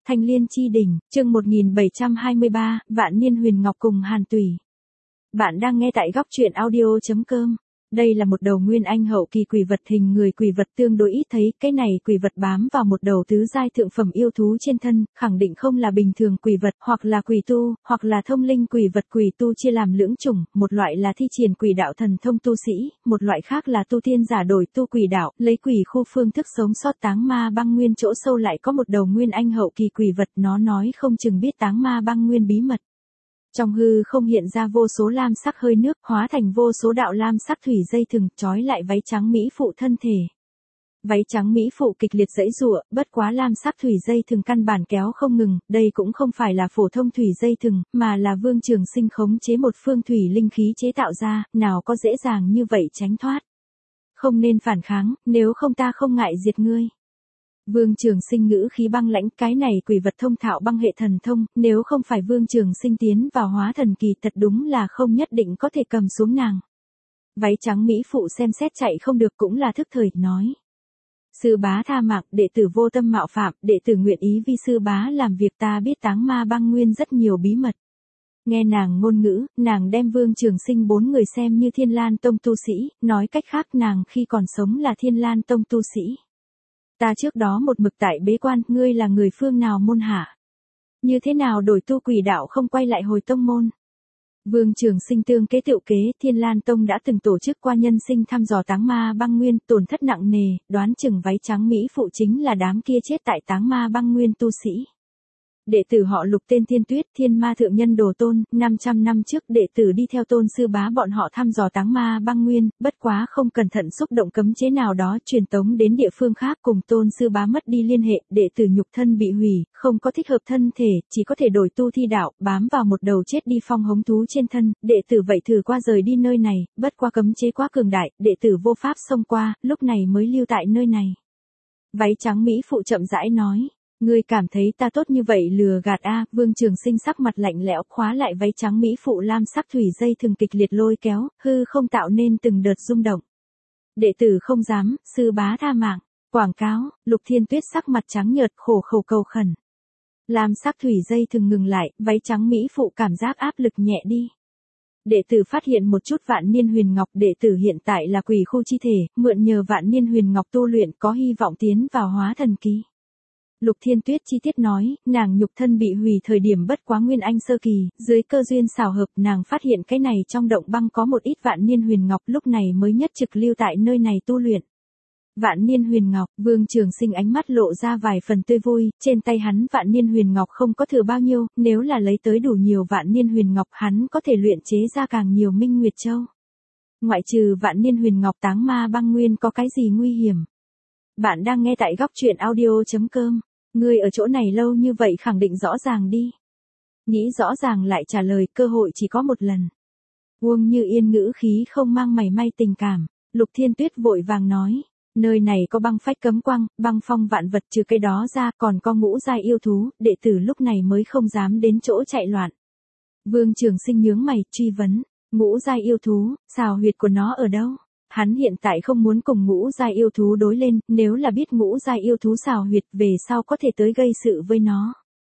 Thanh Liên Chi Đỉnh, chương 1723, Vạn Niên Huyền Ngọc cùng Hàn Tùy. Bạn đang nghe tại góc truyện audio.com. Đây là một đầu nguyên anh hậu kỳ quỷ vật hình người, quỷ vật tương đối ít thấy, cái này quỷ vật bám vào một đầu tứ giai thượng phẩm yêu thú trên thân, khẳng định không là bình thường quỷ vật, hoặc là quỷ tu, hoặc là thông linh quỷ vật. Quỷ tu chia làm lưỡng chủng, một loại là thi triển quỷ đạo thần thông tu sĩ, một loại khác là tu tiên giả đổi tu quỷ đạo, lấy quỷ khu phương thức sống sót. Táng Ma Băng Nguyên chỗ sâu lại có một đầu nguyên anh hậu kỳ quỷ vật, nó nói không chừng biết Táng Ma Băng Nguyên bí mật. Trong hư không hiện ra vô số lam sắc hơi nước, hóa thành vô số đạo lam sắc thủy dây thừng, trói lại váy trắng mỹ phụ thân thể. Váy trắng mỹ phụ kịch liệt giãy giụa, bất quá lam sắc thủy dây thừng căn bản kéo không ngừng, đây cũng không phải là phổ thông thủy dây thừng, mà là Vương Trường Sinh khống chế một phương thủy linh khí chế tạo ra, nào có dễ dàng như vậy tránh thoát. Không nên phản kháng, nếu không ta không ngại diệt ngươi. Vương Trường Sinh ngữ khí băng lãnh, cái này quỷ vật thông thạo băng hệ thần thông, nếu không phải Vương Trường Sinh tiến vào hóa thần kỳ thật đúng là không nhất định có thể cầm xuống nàng. Váy trắng mỹ phụ xem xét chạy không được cũng là thức thời, nói. Sư bá tha mạng, đệ tử vô tâm mạo phạm, đệ tử nguyện ý vi sư bá làm việc. Ta biết Táng Ma Băng Nguyên rất nhiều bí mật. Nghe nàng ngôn ngữ, nàng đem Vương Trường Sinh 4 người xem như Thiên Lan Tông tu sĩ, nói cách khác nàng khi còn sống là Thiên Lan Tông tu sĩ. Ta trước đó một mực tại bế quan, ngươi là người phương nào môn hạ? Như thế nào đổi tu quỷ đạo không quay lại hồi tông môn? Vương Trường Sinh tương kế tựu kế, Thiên Lan Tông đã từng tổ chức qua nhân sinh thăm dò Táng Ma Băng Nguyên, tổn thất nặng nề, đoán chừng váy trắng mỹ phụ chính là đám kia chết tại Táng Ma Băng Nguyên tu sĩ. Đệ tử họ Lục tên Thiên Tuyết, Thiên Ma Thượng Nhân Đồ Tôn, 500 năm trước đệ tử đi theo Tôn sư bá bọn họ thăm dò Táng Ma Băng Nguyên, bất quá không cẩn thận xúc động cấm chế nào đó truyền tống đến địa phương khác, cùng Tôn sư bá mất đi liên hệ, đệ tử nhục thân bị hủy, không có thích hợp thân thể, chỉ có thể đổi tu thi đạo, bám vào một đầu chết đi phong hống thú trên thân, đệ tử vậy thử qua rời đi nơi này, bất qua cấm chế quá cường đại, đệ tử vô pháp xông qua, lúc này mới lưu tại nơi này. Váy trắng mỹ phụ chậm rãi nói. Ngươi cảm thấy ta tốt như vậy lừa gạt a? Vương Trường Sinh sắc mặt lạnh lẽo, khóa lại váy trắng mỹ phụ lam sắc thủy dây thường kịch liệt lôi kéo, hư không tạo nên từng đợt rung động. Đệ tử không dám, sư bá tha mạng. Quảng cáo, Lục Thiên Tuyết sắc mặt trắng nhợt khổ khẩu cầu khẩn. Lam sắc thủy dây thường ngừng lại, váy trắng mỹ phụ cảm giác áp lực nhẹ đi. Đệ tử phát hiện một chút Vạn Niên Huyền Ngọc, đệ tử hiện tại là quỷ khu chi thể, mượn nhờ Vạn Niên Huyền Ngọc tu luyện có hy vọng tiến vào hóa thần kỳ. Lục Thiên Tuyết chi tiết nói, nàng nhục thân bị hủy thời điểm bất quá nguyên anh sơ kỳ, dưới cơ duyên xảo hợp nàng phát hiện cái này trong động băng có một ít Vạn Niên Huyền Ngọc, lúc này mới nhất trực lưu tại nơi này tu luyện. Vạn Niên Huyền Ngọc, Vương Trường Sinh ánh mắt lộ ra vài phần tươi vui, trên tay hắn Vạn Niên Huyền Ngọc không có thừa bao nhiêu, nếu là lấy tới đủ nhiều Vạn Niên Huyền Ngọc hắn có thể luyện chế ra càng nhiều Minh Nguyệt Châu. Ngoại trừ Vạn Niên Huyền Ngọc, Táng Ma Băng Nguyên có cái gì nguy hiểm? Bạn đang nghe tại góc truyện audio.com. Ngươi ở chỗ này lâu như vậy khẳng định rõ ràng đi. Nghĩ rõ ràng lại trả lời, cơ hội chỉ có một lần. Uông Như Yên ngữ khí không mang mảy may tình cảm. Lục Thiên Tuyết vội vàng nói, nơi này có băng phách cấm quang, băng phong vạn vật, trừ cái đó ra còn có ngũ giai yêu thú, đệ tử lúc này mới không dám đến chỗ chạy loạn. Vương Trường Sinh nhướng mày, truy vấn, ngũ giai yêu thú, xào huyệt của nó ở đâu? Hắn hiện tại không muốn cùng ngũ giai yêu thú đối lên, nếu là biết ngũ giai yêu thú xào huyệt về sau có thể tới gây sự với nó.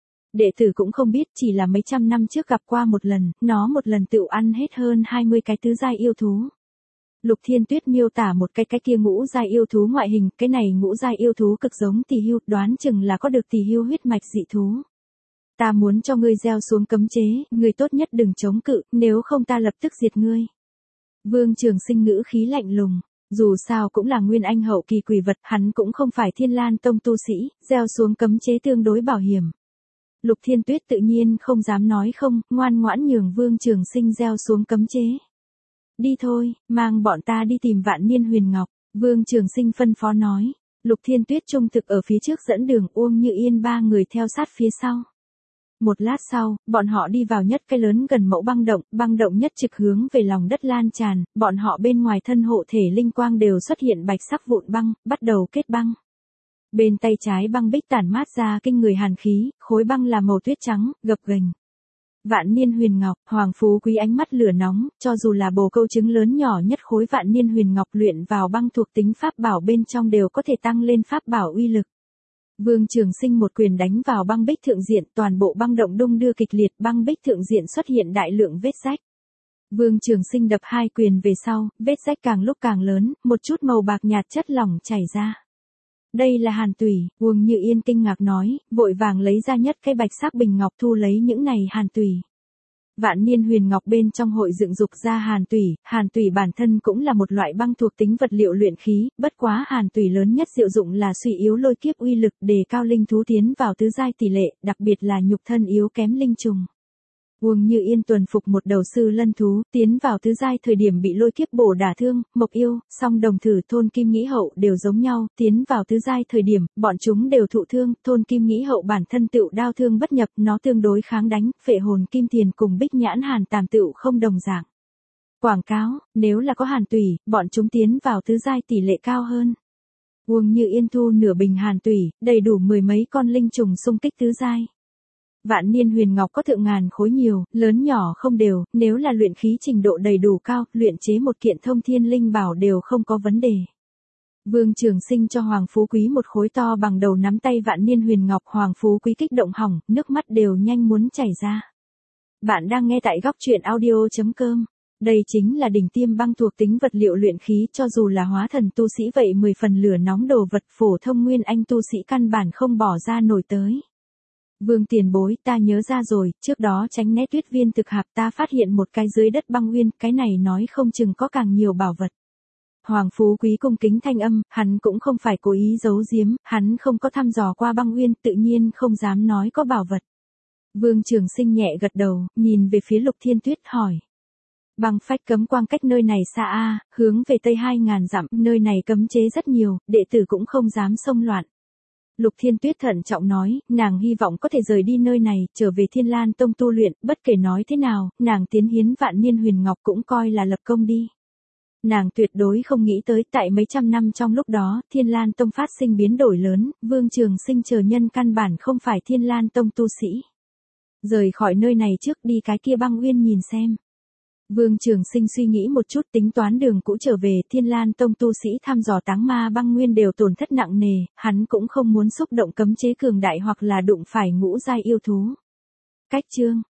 Đệ tử cũng không biết, chỉ là mấy trăm năm trước gặp qua một lần, nó một lần tự ăn hết hơn 20 cái tứ giai yêu thú. Lục Thiên Tuyết miêu tả một cái kia ngũ giai yêu thú ngoại hình, cái này ngũ giai yêu thú cực giống tỳ hưu, đoán chừng là có được tỳ hưu huyết mạch dị thú. Ta muốn cho ngươi gieo xuống cấm chế, ngươi tốt nhất đừng chống cự, nếu không ta lập tức diệt ngươi. Vương Trường Sinh ngữ khí lạnh lùng, dù sao cũng là nguyên anh hậu kỳ quỷ vật, hắn cũng không phải Thiên Lan Tông tu sĩ, gieo xuống cấm chế tương đối bảo hiểm. Lục Thiên Tuyết tự nhiên không dám nói không, ngoan ngoãn nhường Vương Trường Sinh gieo xuống cấm chế. Đi thôi, mang bọn ta đi tìm Vạn Niên Huyền Ngọc, Vương Trường Sinh phân phó nói. Lục Thiên Tuyết trung thực ở phía trước dẫn đường, Uông Như Yên 3 người theo sát phía sau. Một lát sau, bọn họ đi vào nhất cái lớn gần mẫu băng động nhất trực hướng về lòng đất lan tràn, bọn họ bên ngoài thân hộ thể linh quang đều xuất hiện bạch sắc vụn băng, bắt đầu kết băng. Bên tay trái băng bích tản mát ra kinh người hàn khí, khối băng là màu tuyết trắng, gập ghềnh. Vạn Niên Huyền Ngọc, Hoàng Phú Quý ánh mắt lửa nóng, cho dù là bồ câu trứng lớn nhỏ nhất khối Vạn Niên Huyền Ngọc luyện vào băng thuộc tính pháp bảo bên trong đều có thể tăng lên pháp bảo uy lực. Vương Trường Sinh một quyền đánh vào băng bích thượng diện, toàn bộ băng động đung đưa kịch liệt, băng bích thượng diện xuất hiện đại lượng vết rách. Vương Trường Sinh đập 2 quyền về sau, vết rách càng lúc càng lớn, một chút màu bạc nhạt chất lỏng chảy ra. Đây là hàn tủy, Uông Như Yên kinh ngạc nói, vội vàng lấy ra nhất cái bạch sắc bình ngọc thu lấy những này hàn tủy. Vạn Niên Huyền Ngọc bên trong hội dựng dục ra hàn tủy bản thân cũng là một loại băng thuộc tính vật liệu luyện khí, bất quá hàn tủy lớn nhất diệu dụng là suy yếu lôi kiếp uy lực, đề cao linh thú tiến vào tứ giai tỷ lệ, đặc biệt là nhục thân yếu kém linh trùng. Uông Như Yên tuần phục một đầu sư lân thú, tiến vào tứ giai thời điểm bị lôi kiếp bổ đả thương, Mộc Yêu, Song Đồng Thử, Thôn Kim Nghĩ Hậu đều giống nhau, tiến vào tứ giai thời điểm, bọn chúng đều thụ thương, Thôn Kim Nghĩ Hậu bản thân tựu đao thương bất nhập, nó tương đối kháng đánh, Phệ Hồn Kim Tiền cùng Bích Nhãn Hàn Tàm tựu không đồng dạng. Quảng cáo, nếu là có hàn tủy, bọn chúng tiến vào tứ giai tỷ lệ cao hơn. Uông Như Yên thu nửa bình hàn tủy, đầy đủ 10 mấy con linh trùng xung kích tứ giai. Vạn Niên Huyền Ngọc có thượng ngàn khối nhiều, lớn nhỏ không đều, nếu là luyện khí trình độ đầy đủ cao, luyện chế một kiện thông thiên linh bảo đều không có vấn đề. Vương Trường Sinh cho Hoàng Phú Quý một khối to bằng đầu nắm tay Vạn Niên Huyền Ngọc, Hoàng Phú Quý kích động hỏng, nước mắt đều nhanh muốn chảy ra. Bạn đang nghe tại góc truyện audio.com. Đây chính là đỉnh tiêm băng thuộc tính vật liệu luyện khí, cho dù là hóa thần tu sĩ vậy 10 phần lửa nóng đồ vật, phổ thông nguyên anh tu sĩ căn bản không bỏ ra nổi tới. Vương tiền bối, ta nhớ ra rồi, trước đó tránh né tuyết viên thực hạp ta phát hiện một cái dưới đất băng nguyên, cái này nói không chừng có càng nhiều bảo vật. Hoàng Phú Quý cung kính thanh âm, hắn cũng không phải cố ý giấu giếm, hắn không có thăm dò qua băng nguyên, tự nhiên không dám nói có bảo vật. Vương Trường Sinh nhẹ gật đầu, nhìn về phía Lục Thiên Tuyết hỏi. Băng phách cấm quang cách nơi này xa a, hướng về tây 2000 dặm, nơi này cấm chế rất nhiều, đệ tử cũng không dám xông loạn. Lục Thiên Tuyết thận trọng nói, nàng hy vọng có thể rời đi nơi này, trở về Thiên Lan Tông tu luyện, bất kể nói thế nào, nàng tiến hiến Vạn Niên Huyền Ngọc cũng coi là lập công đi. Nàng tuyệt đối không nghĩ tới tại mấy trăm năm trong lúc đó, Thiên Lan Tông phát sinh biến đổi lớn, Vương Trường Sinh chờ nhân căn bản không phải Thiên Lan Tông tu sĩ. Rời khỏi nơi này trước đi cái kia băng uyên nhìn xem. Vương Trường Sinh suy nghĩ một chút, tính toán đường cũ trở về, Thiên Lan Tông tu sĩ thăm dò táng ma băng nguyên đều tổn thất nặng nề, hắn cũng không muốn xúc động cấm chế cường đại hoặc là đụng phải ngũ giai yêu thú. Cách chương